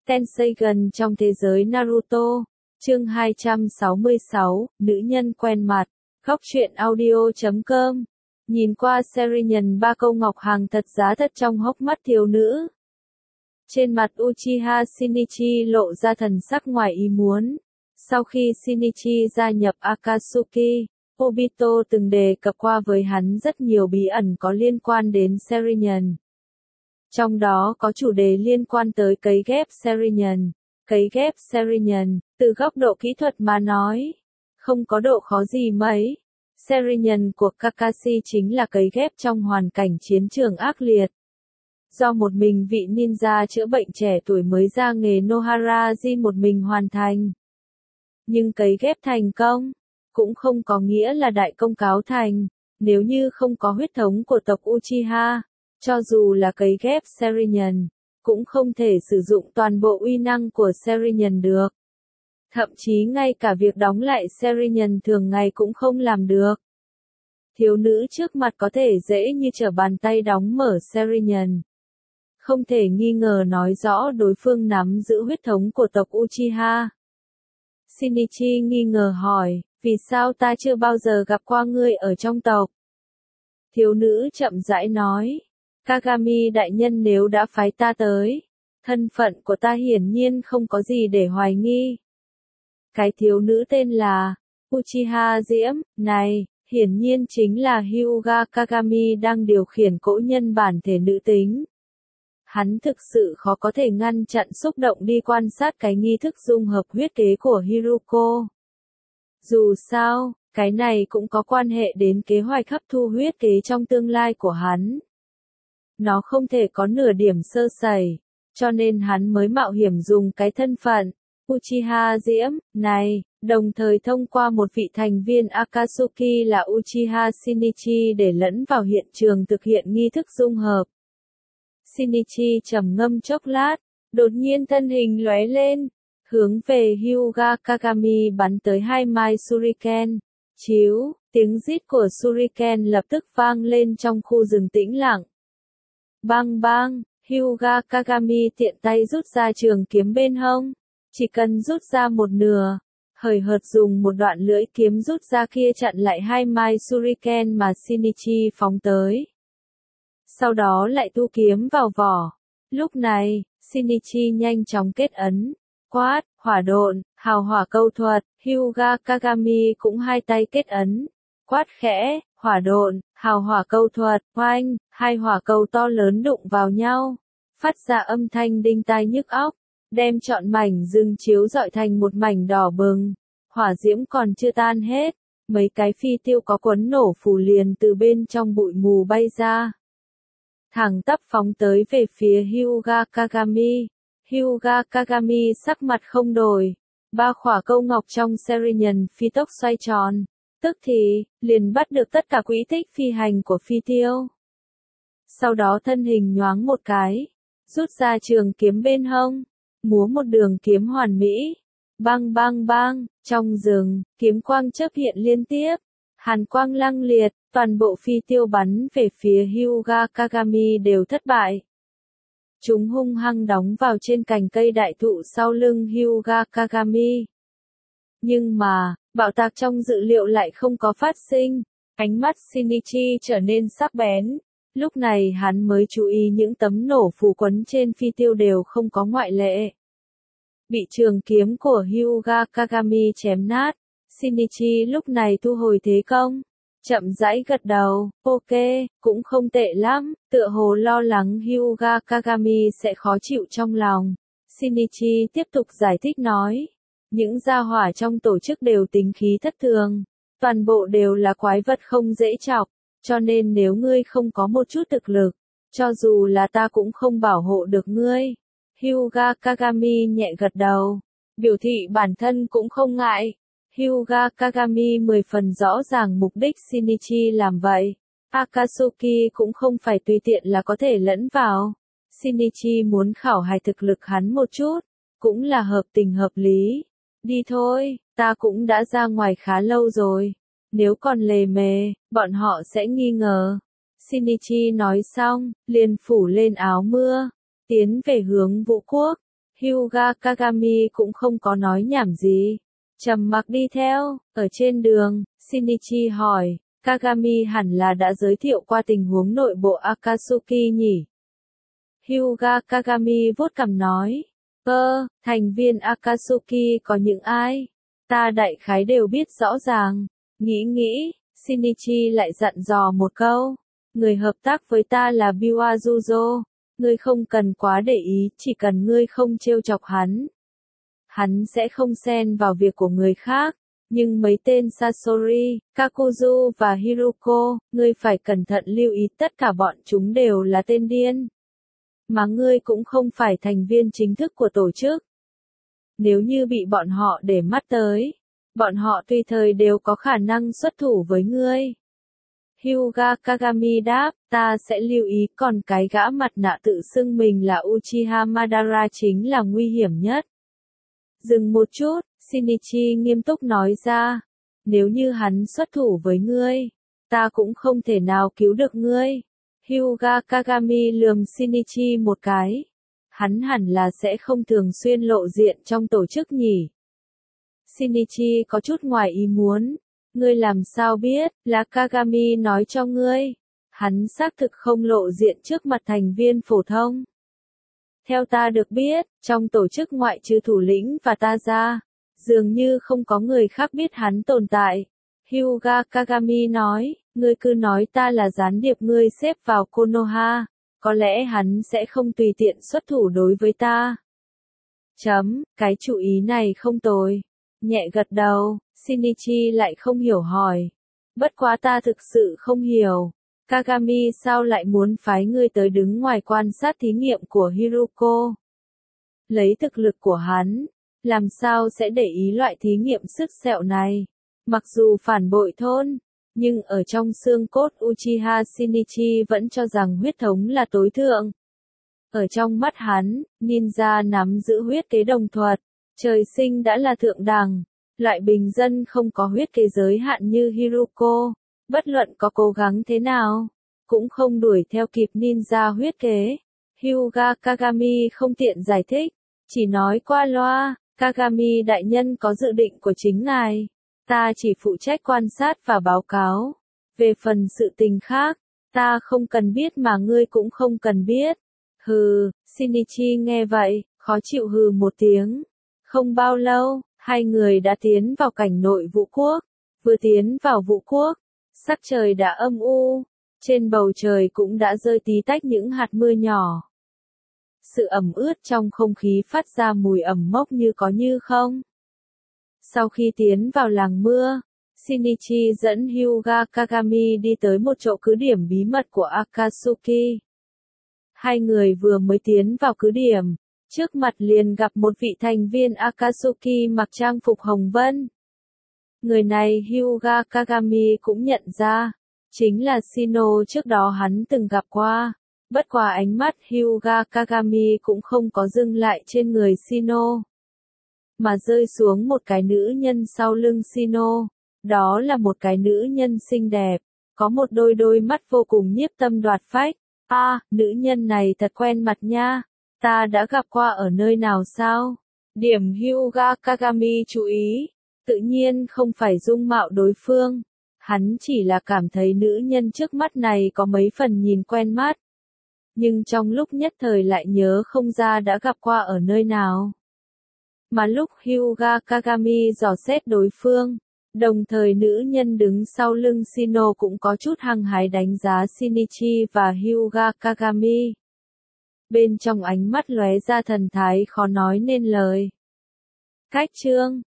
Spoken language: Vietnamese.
Tenseigan trong thế giới Naruto. Chương 266, nữ nhân quen mặt. Góc truyện audio.com. Nhìn qua Serinyàn ba câu ngọc hàng thật giá thật trong hốc mắt thiếu nữ. Trên mặt Uchiha Shinichi lộ ra thần sắc ngoài ý muốn. Sau khi Shinichi gia nhập Akatsuki, Obito từng đề cập qua với hắn rất nhiều bí ẩn có liên quan đến Serinyàn. Trong đó có chủ đề liên quan tới cấy ghép Serinyàn. Cấy ghép Serinyàn, từ góc độ kỹ thuật mà nói, không có độ khó gì mấy. Serinyàn của Kakashi chính là cấy ghép trong hoàn cảnh chiến trường ác liệt. Do một mình vị ninja chữa bệnh trẻ tuổi mới ra nghề Nohara Jin một mình hoàn thành. Nhưng cấy ghép thành công, cũng không có nghĩa là đại công cáo thành. Nếu như không có huyết thống của tộc Uchiha, cho dù là cấy ghép Serinyàn, cũng không thể sử dụng toàn bộ uy năng của Serinyàn được. Thậm chí ngay cả việc đóng lại Serinyàn thường ngày cũng không làm được. Thiếu nữ trước mặt có thể dễ như trở bàn tay đóng mở Serinyàn. Không thể nghi ngờ nói rõ đối phương nắm giữ huyết thống của tộc Uchiha. Shinichi nghi ngờ hỏi, vì sao ta chưa bao giờ gặp qua ngươi ở trong tộc? Thiếu nữ chậm rãi nói, Kagami đại nhân nếu đã phái ta tới, thân phận của ta hiển nhiên không có gì để hoài nghi. Cái thiếu nữ tên là Uchiha Diễm, này, hiển nhiên chính là Hyuga Kagami đang điều khiển cỗ nhân bản thể nữ tính. Hắn thực sự khó có thể ngăn chặn xúc động đi quan sát cái nghi thức dung hợp huyết kế của Hiruko. Dù sao, cái này cũng có quan hệ đến kế hoạch hấp thu huyết kế trong tương lai của hắn. Nó không thể có nửa điểm sơ sẩy, cho nên hắn mới mạo hiểm dùng cái thân phận Uchiha Diễm này, đồng thời thông qua một vị thành viên Akatsuki là Uchiha Shinichi để lẫn vào hiện trường thực hiện nghi thức dung hợp. Shinichi trầm ngâm chốc lát, đột nhiên thân hình lóe lên, hướng về Hyuga Kagami bắn tới 2 mai Shuriken. Chíu, tiếng rít của Shuriken lập tức vang lên trong khu rừng tĩnh lặng. Bang bang, Hyuga Kagami tiện tay rút ra trường kiếm bên hông. Chỉ cần rút ra một nửa, hời hợt dùng một đoạn lưỡi kiếm rút ra kia chặn lại 2 mai Shuriken mà Shinichi phóng tới. Sau đó lại thu kiếm vào vỏ. Lúc này, Shinichi nhanh chóng kết ấn, quát, hỏa độn, hào hỏa câu thuật, Hyuga Kagami cũng hai tay kết ấn, quát khẽ, hỏa độn, hào hỏa câu thuật, oanh, hai hỏa cầu to lớn đụng vào nhau, phát ra âm thanh đinh tai nhức óc, đem trọn mảnh rừng chiếu rọi thành một mảnh đỏ bừng. Hỏa diễm còn chưa tan hết, mấy cái phi tiêu có quấn nổ phù liền từ bên trong bụi mù bay ra. Thẳng tắp phóng tới về phía Hyuga Kagami. Hyuga Kagami sắc mặt không đổi. 3 khỏa câu ngọc trong Serinyàn phi tốc xoay tròn. Tức thì, liền bắt được tất cả quỹ tích phi hành của phi tiêu. Sau đó thân hình nhoáng một cái, rút ra trường kiếm bên hông, múa một đường kiếm hoàn mỹ. Bang bang bang, trong rừng, kiếm quang chớp hiện liên tiếp. Hàn quang lăng liệt, toàn bộ phi tiêu bắn về phía Hyuga Kagami đều thất bại. Chúng hung hăng đóng vào trên cành cây đại thụ sau lưng Hyuga Kagami. Nhưng mà, bạo tạc trong dự liệu lại không có phát sinh. Ánh mắt Shinichi trở nên sắc bén. Lúc này hắn mới chú ý những tấm nổ phù quấn trên phi tiêu đều không có ngoại lệ. Bị trường kiếm của Hyuga Kagami chém nát. Shinichi lúc này thu hồi thế công, chậm rãi gật đầu, ok, cũng không tệ lắm, tựa hồ lo lắng Hyuga Kagami sẽ khó chịu trong lòng. Shinichi tiếp tục giải thích nói, những gia hỏa trong tổ chức đều tính khí thất thường, toàn bộ đều là quái vật không dễ chọc, cho nên nếu ngươi không có một chút thực lực, cho dù là ta cũng không bảo hộ được ngươi. Hyuga Kagami nhẹ gật đầu, biểu thị bản thân cũng không ngại. Hyuga Kagami 10 phần rõ ràng mục đích Shinichi làm vậy. Akatsuki cũng không phải tùy tiện là có thể lẫn vào. Shinichi muốn khảo hài thực lực hắn một chút, cũng là hợp tình hợp lý. Đi thôi, ta cũng đã ra ngoài khá lâu rồi. Nếu còn lề mề, bọn họ sẽ nghi ngờ. Shinichi nói xong, liền phủ lên áo mưa, tiến về hướng Vũ Quốc. Hyuga Kagami cũng không có nói nhảm gì. Trầm mặc đi theo, ở trên đường, Shinichi hỏi, Kagami hẳn là đã giới thiệu qua tình huống nội bộ Akatsuki nhỉ? Hyuga Kagami vuốt cằm nói, thành viên Akatsuki có những ai? Ta đại khái đều biết rõ ràng. Nghĩ, Shinichi lại dặn dò một câu, người hợp tác với ta là Biwazuzo, ngươi không cần quá để ý, chỉ cần ngươi không trêu chọc hắn. Hắn sẽ không xen vào việc của người khác, nhưng mấy tên Sasori, Kakuzu và Hiruko, ngươi phải cẩn thận lưu ý, tất cả bọn chúng đều là tên điên. Mà ngươi cũng không phải thành viên chính thức của tổ chức. Nếu như bị bọn họ để mắt tới, bọn họ tùy thời đều có khả năng xuất thủ với ngươi. Hyuga Kagami đáp, ta sẽ lưu ý, còn cái gã mặt nạ tự xưng mình là Uchiha Madara chính là nguy hiểm nhất. Dừng một chút, Shinichi nghiêm túc nói ra, nếu như hắn xuất thủ với ngươi, ta cũng không thể nào cứu được ngươi. Hyuga Kagami lườm Shinichi một cái. Hắn hẳn là sẽ không thường xuyên lộ diện trong tổ chức nhỉ. Shinichi có chút ngoài ý muốn. Ngươi làm sao biết, là Kagami nói cho ngươi. Hắn xác thực không lộ diện trước mặt thành viên phổ thông. Theo ta được biết, trong tổ chức ngoại trừ thủ lĩnh và ta ra, dường như không có người khác biết hắn tồn tại. Hyuga Kagami nói, ngươi cứ nói ta là gián điệp ngươi xếp vào Konoha, có lẽ hắn sẽ không tùy tiện xuất thủ đối với ta. Cái chủ ý này không tồi. Nhẹ gật đầu, Shinichi lại không hiểu hỏi. Bất quá ta thực sự không hiểu. Kagami sao lại muốn phái ngươi tới đứng ngoài quan sát thí nghiệm của Hiruko? Lấy thực lực của hắn, làm sao sẽ để ý loại thí nghiệm sức sẹo này? Mặc dù phản bội thôn, nhưng ở trong xương cốt Uchiha Shinichi vẫn cho rằng huyết thống là tối thượng. Ở trong mắt hắn, ninja nắm giữ huyết kế đồng thuật, trời sinh đã là thượng đẳng. Loại bình dân không có huyết kế giới hạn như Hiruko, bất luận có cố gắng thế nào, cũng không đuổi theo kịp ninja huyết kế. Hyuga Kagami không tiện giải thích, chỉ nói qua loa, Kagami đại nhân có dự định của chính ngài. Ta chỉ phụ trách quan sát và báo cáo. Về phần sự tình khác, ta không cần biết mà ngươi cũng không cần biết. Hừ, Shinichi nghe vậy, khó chịu hừ một tiếng. Không bao lâu, hai người đã tiến vào cảnh nội vũ quốc. Vừa tiến vào vũ quốc, sắc trời đã âm u. Trên bầu trời cũng đã rơi tí tách những hạt mưa nhỏ. Sự ẩm ướt trong không khí phát ra mùi ẩm mốc như có như không. Sau khi tiến vào làng mưa, Shinichi dẫn Hyuga Kagami đi tới một chỗ cứ điểm bí mật của Akatsuki. Hai người vừa mới tiến vào cứ điểm, trước mặt liền gặp một vị thành viên Akatsuki mặc trang phục hồng vân. Người này Hyuga Kagami cũng nhận ra, chính là Shino trước đó hắn từng gặp qua. Bất quá ánh mắt Hyuga Kagami cũng không có dừng lại trên người Shino, mà rơi xuống một cái nữ nhân sau lưng Shino. Đó là một cái nữ nhân xinh đẹp, có một đôi mắt vô cùng nhiếp tâm đoạt phách. Nữ nhân này thật quen mặt nha, ta đã gặp qua ở nơi nào sao? Điểm Hyuga Kagami chú ý, tự nhiên không phải dung mạo đối phương, hắn chỉ là cảm thấy nữ nhân trước mắt này có mấy phần nhìn quen mắt. Nhưng trong lúc nhất thời lại nhớ không ra đã gặp qua ở nơi nào. Mà lúc Hyuga Kagami dò xét đối phương, đồng thời nữ nhân đứng sau lưng Shino cũng có chút hăng hái đánh giá Shinichi và Hyuga Kagami. Bên trong ánh mắt lóe ra thần thái khó nói nên lời. Cách chương